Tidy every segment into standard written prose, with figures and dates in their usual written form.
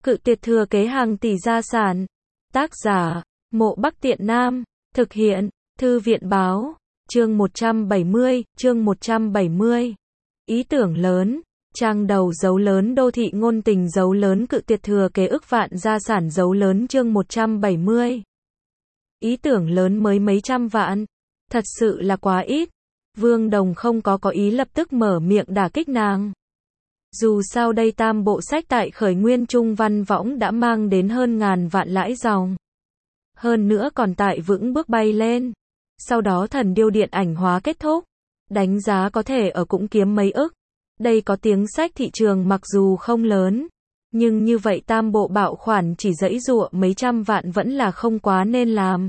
Cự tuyệt thừa kế hàng tỷ gia sản. Tác giả, Mộ Bắc Tiện Nam. Thực hiện, Thư viện báo. Chương 170. Ý tưởng lớn. Trang đầu dấu lớn đô thị ngôn tình dấu lớn cự tuyệt thừa kế ức vạn gia sản dấu lớn chương 170. Ý tưởng lớn mới mấy trăm vạn. Thật sự là quá ít. Vương Đồng không có ý lập tức mở miệng đả kích nàng. Dù sao đây tam bộ sách tại khởi nguyên trung văn võng đã mang đến hơn ngàn vạn lãi dòng. Hơn nữa còn tại vững bước bay lên. Sau đó thần điêu điện ảnh hóa kết thúc. Đánh giá có thể ở cũng kiếm mấy ức. Đây có tiếng sách thị trường mặc dù không lớn. Nhưng như vậy tam bộ bạo khoản chỉ dãy dụa mấy trăm vạn vẫn là không quá nên làm.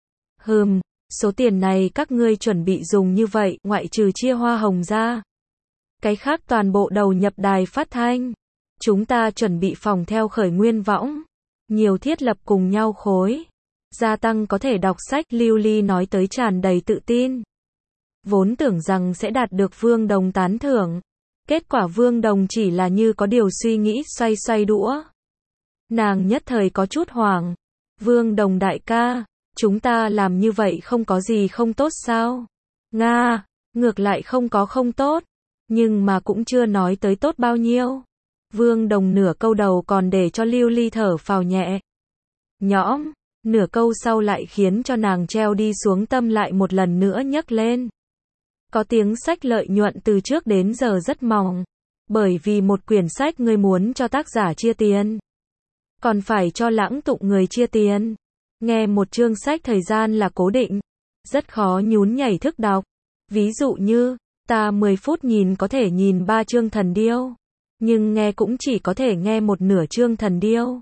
Số tiền này các ngươi chuẩn bị dùng như vậy, ngoại trừ chia hoa hồng ra. Cái khác toàn bộ đầu nhập đài phát thanh. Chúng ta chuẩn bị phòng theo khởi nguyên võng. Nhiều thiết lập cùng nhau khối. Gia tăng có thể đọc sách, Lưu Ly nói tới tràn đầy tự tin. Vốn tưởng rằng sẽ đạt được Vương Đồng tán thưởng. Kết quả Vương Đồng chỉ là như có điều suy nghĩ xoay xoay đũa. Nàng nhất thời có chút hoảng. Vương Đồng đại ca, chúng ta làm như vậy không có gì không tốt sao? Nga, ngược lại không có không tốt. Nhưng mà cũng chưa nói tới tốt bao nhiêu. Vương Đồng nửa câu đầu còn để cho Lưu Ly thở phào nhẹ nhõm, nửa câu sau lại khiến cho nàng treo đi xuống tâm lại một lần nữa nhấc lên. Có tiếng sách lợi nhuận từ trước đến giờ rất mỏng. Bởi vì một quyển sách ngươi muốn cho tác giả chia tiền. Còn phải cho lãng tụng người chia tiền. Nghe một chương sách thời gian là cố định. Rất khó nhún nhảy thức đọc. Ví dụ như, ta 10 phút nhìn có thể nhìn 3 chương thần điêu. Nhưng nghe cũng chỉ có thể nghe một nửa chương thần điêu.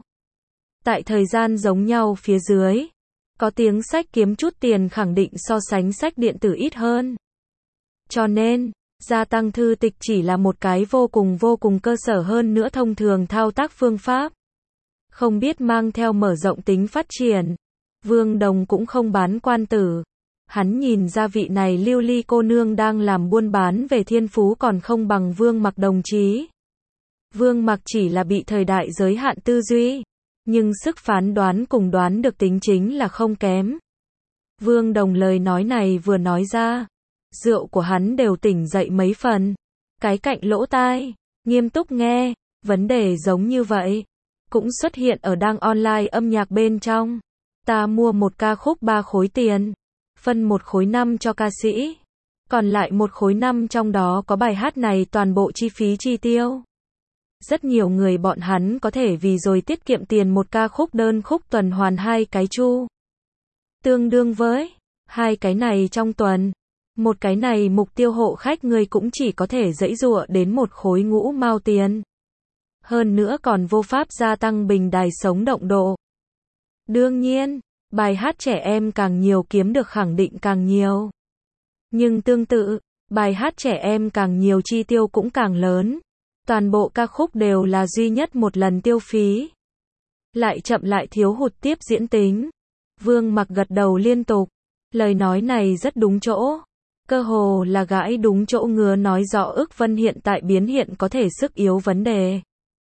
Tại thời gian giống nhau phía dưới. Có tiếng sách kiếm chút tiền khẳng định so sánh sách điện tử ít hơn. Cho nên, gia tăng thư tịch chỉ là một cái vô cùng cơ sở hơn nữa thông thường thao tác phương pháp. Không biết mang theo mở rộng tính phát triển. Vương Đồng cũng không bán quan tử. Hắn nhìn ra vị này Lưu Ly cô nương đang làm buôn bán về thiên phú còn không bằng Vương Mặc đồng chí. Vương Mặc chỉ là bị thời đại giới hạn tư duy. Nhưng sức phán đoán cùng đoán được tính chính là không kém. Vương Đồng lời nói này vừa nói ra. Rượu của hắn đều tỉnh dậy mấy phần. Cái cạnh lỗ tai, nghiêm túc nghe, vấn đề giống như vậy. Cũng xuất hiện ở đang online âm nhạc bên trong. Ta mua một ca khúc 3 khối tiền. Phân 1 khối 5 cho ca sĩ. Còn lại 1 khối 5 trong đó có bài hát này toàn bộ chi phí chi tiêu. Rất nhiều người bọn hắn có thể vì rồi tiết kiệm tiền một ca khúc đơn khúc tuần hoàn 2 cái chu. Tương đương với 2 cái này trong tuần. Một cái này mục tiêu hộ khách người cũng chỉ có thể dãy dụa đến 1 khối ngũ mao tiền. Hơn nữa còn vô pháp gia tăng bình đài sống động độ. Đương nhiên, bài hát trẻ em càng nhiều kiếm được khẳng định càng nhiều. Nhưng tương tự, bài hát trẻ em càng nhiều chi tiêu cũng càng lớn. Toàn bộ ca khúc đều là duy nhất một lần tiêu phí. Lại chậm lại thiếu hụt tiếp diễn tính. Vương Mặc gật đầu liên tục. Lời nói này rất đúng chỗ. Cơ hồ là gãi đúng chỗ ngứa nói rõ ức vân hiện tại biến hiện có thể sức yếu vấn đề.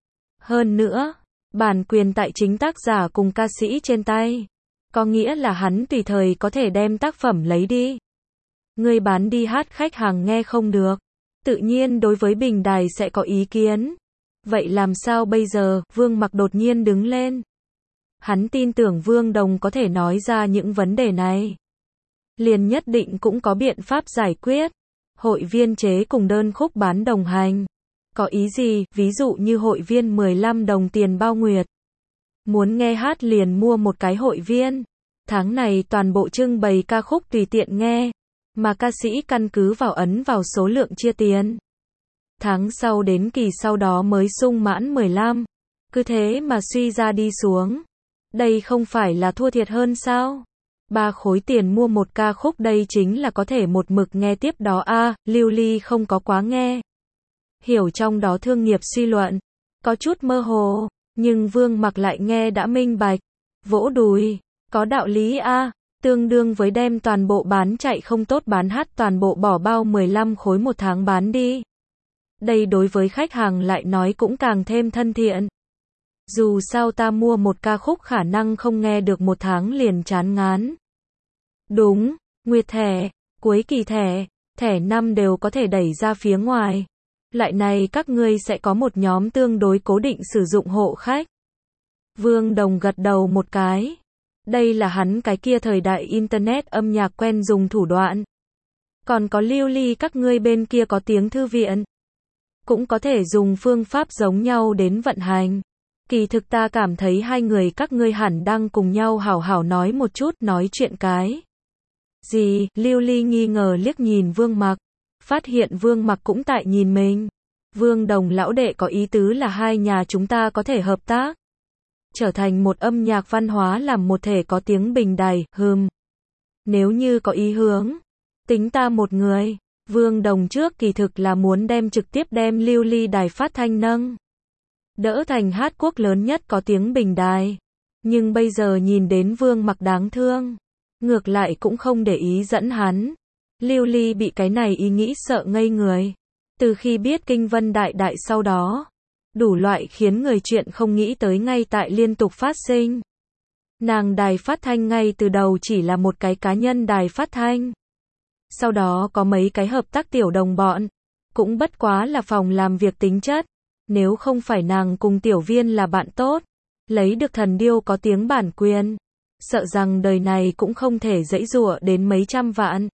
Hơn nữa, bản quyền tại chính tác giả cùng ca sĩ trên tay. Có nghĩa là hắn tùy thời có thể đem tác phẩm lấy đi. Người bán đi hát khách hàng nghe không được. Tự nhiên đối với bình đài sẽ có ý kiến. Vậy làm sao bây giờ? Vương Mặc đột nhiên đứng lên. Hắn tin tưởng Vương Đồng có thể nói ra những vấn đề này. Liền nhất định cũng có biện pháp giải quyết. Hội viên chế cùng đơn khúc bán đồng hành. Có ý gì? Ví dụ như hội viên 15 đồng tiền bao nguyệt. Muốn nghe hát liền mua một cái hội viên. Tháng này toàn bộ trưng bày ca khúc tùy tiện nghe. Mà ca sĩ căn cứ vào ấn vào số lượng chia tiền. Tháng sau đến kỳ sau đó mới sung mãn 15. Cứ thế mà suy ra đi xuống. Đây không phải là thua thiệt hơn sao? 3 khối tiền mua một ca khúc đây chính là có thể một mực nghe tiếp đó a. Lưu Ly không có quá nghe. Hiểu trong đó thương nghiệp suy luận. Có chút mơ hồ. Nhưng Vương Mặc lại nghe đã minh bạch. Vỗ đùi. Có đạo lý a. Tương đương với đem toàn bộ bán chạy không tốt bán hát toàn bộ bỏ bao 15 khối một tháng bán đi. Đây đối với khách hàng lại nói cũng càng thêm thân thiện. Dù sao ta mua một ca khúc khả năng không nghe được một tháng liền chán ngán. Đúng, nguyệt thẻ, cuối kỳ thẻ, thẻ năm đều có thể đẩy ra phía ngoài. Loại này các ngươi sẽ có một nhóm tương đối cố định sử dụng hộ khách. Vương Đồng gật đầu một cái. Đây là hắn cái kia thời đại internet âm nhạc quen dùng thủ đoạn. Còn có Lưu Ly các ngươi bên kia có tiếng thư viện. Cũng có thể dùng phương pháp giống nhau đến vận hành. Kỳ thực ta cảm thấy hai người các ngươi hẳn đang cùng nhau hảo hảo nói một chút, nói chuyện cái. Gì? Lưu Ly nghi ngờ liếc nhìn Vương Mặc. Phát hiện Vương Mặc cũng tại nhìn mình. Vương Đồng lão đệ có ý tứ là hai nhà chúng ta có thể hợp tác. Trở thành một âm nhạc văn hóa làm một thể có tiếng bình đài, Nếu như có ý hướng, tính ta một người. Vương Đồng trước kỳ thực là muốn trực tiếp đem Lưu Ly đài phát thanh nâng đỡ thành hát quốc lớn nhất có tiếng bình đài. Nhưng bây giờ nhìn đến Vương Mặc đáng thương, ngược lại cũng không để ý dẫn hắn. Lưu Ly bị cái này ý nghĩ sợ ngây người. Từ khi biết Kinh Vân Đại Đại sau đó, đủ loại khiến người chuyện không nghĩ tới ngay tại liên tục phát sinh. Nàng đài phát thanh ngay từ đầu chỉ là một cái cá nhân đài phát thanh. Sau đó có mấy cái hợp tác tiểu đồng bọn, cũng bất quá là phòng làm việc tính chất. Nếu không phải nàng cùng Tiểu Viên là bạn tốt, lấy được Thần Điêu có tiếng bản quyền, sợ rằng đời này cũng không thể giãy giụa đến mấy trăm vạn.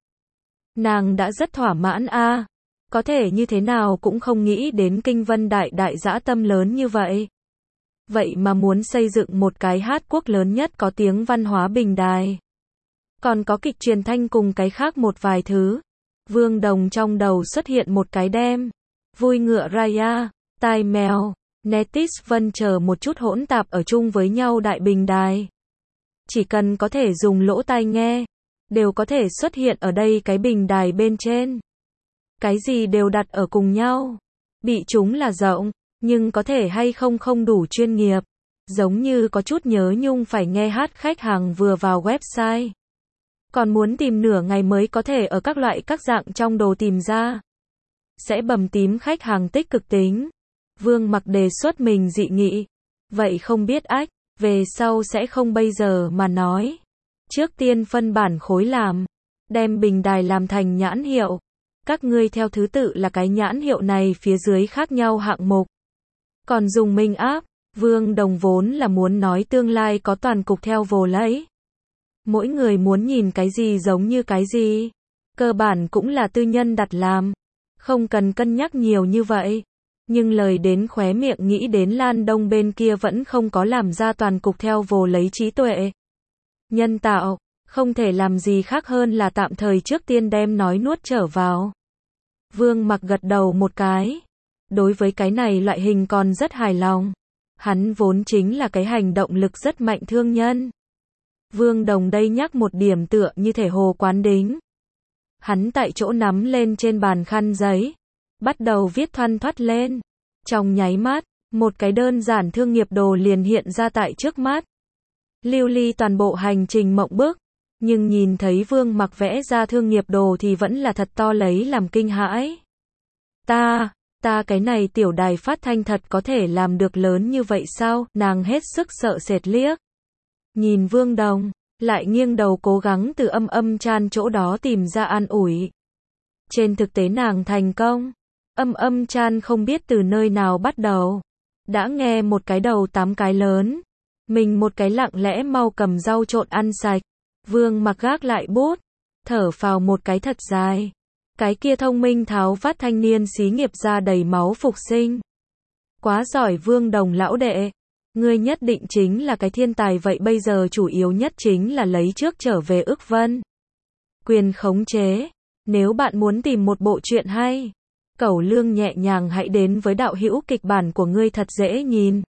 Nàng đã rất thỏa mãn a, có thể như thế nào cũng không nghĩ đến Kinh Vân Đại Đại dã tâm lớn như vậy. Vậy mà muốn xây dựng một cái hát quốc lớn nhất có tiếng văn hóa bình đài. Còn có kịch truyền thanh cùng cái khác một vài thứ. Vương Đồng trong đầu xuất hiện một cái đem. Vui ngựa Raya, tai mèo, Netis Vân chờ một chút hỗn tạp ở chung với nhau đại bình đài. Chỉ cần có thể dùng lỗ tai nghe, đều có thể xuất hiện ở đây cái bình đài bên trên. Cái gì đều đặt ở cùng nhau. Bị chúng là rộng, nhưng có thể hay không không đủ chuyên nghiệp. Giống như có chút nhớ nhung phải nghe hát khách hàng vừa vào website. Còn muốn tìm nửa ngày mới có thể ở các loại các dạng trong đồ tìm ra. Sẽ bầm tím khách hàng tích cực tính. Vương Mặc đề xuất mình dị nghị. Vậy không biết ách, về sau sẽ không bây giờ mà nói. Trước tiên phân bản khối làm. Đem bình đài làm thành nhãn hiệu. Các ngươi theo thứ tự là cái nhãn hiệu này phía dưới khác nhau hạng mục. Còn dùng minh áp, Vương Đồng vốn là muốn nói tương lai có toàn cục theo vồ lấy. Mỗi người muốn nhìn cái gì giống như cái gì. Cơ bản cũng là tư nhân đặt làm. Không cần cân nhắc nhiều như vậy. Nhưng lời đến khóe miệng nghĩ đến Lan Đông bên kia vẫn không có làm ra toàn cục theo vồ lấy trí tuệ nhân tạo, không thể làm gì khác hơn là tạm thời trước tiên đem nói nuốt trở vào. Vương Mặc gật đầu một cái. Đối với cái này loại hình còn rất hài lòng. Hắn vốn chính là cái hành động lực rất mạnh thương nhân. Vương Đồng đây nhắc một điểm tựa như thể Hồ Quán Đính. Hắn tại chỗ nắm lên trên bàn khăn giấy, bắt đầu viết thoăn thoắt lên. Trong nháy mắt, một cái đơn giản thương nghiệp đồ liền hiện ra tại trước mắt. Lưu Ly toàn bộ hành trình mộng bức, nhưng nhìn thấy Vương Mặc vẽ ra thương nghiệp đồ thì vẫn là thật to lấy làm kinh hãi. Ta cái này tiểu đài phát thanh thật có thể làm được lớn như vậy sao? Nàng hết sức sợ sệt liếc. Nhìn Vương Đồng, lại nghiêng đầu cố gắng từ âm chan chỗ đó tìm ra an ủi. Trên thực tế nàng thành công. Âm chan không biết từ nơi nào bắt đầu. Đã nghe một cái đầu 8 cái lớn. Mình một cái lặng lẽ mau cầm rau trộn ăn sạch. Vương Mặc gác lại bút. Thở phào một cái thật dài. Cái kia thông minh tháo phát thanh niên xí nghiệp ra đầy máu phục sinh. Quá giỏi Vương Đồng lão đệ. Ngươi nhất định chính là cái thiên tài vậy bây giờ chủ yếu nhất chính là lấy trước trở về ức vân. Quyền khống chế. Nếu bạn muốn tìm một bộ truyện hay, Cẩu Lương nhẹ nhàng hãy đến với đạo hữu kịch bản của ngươi thật dễ nhìn.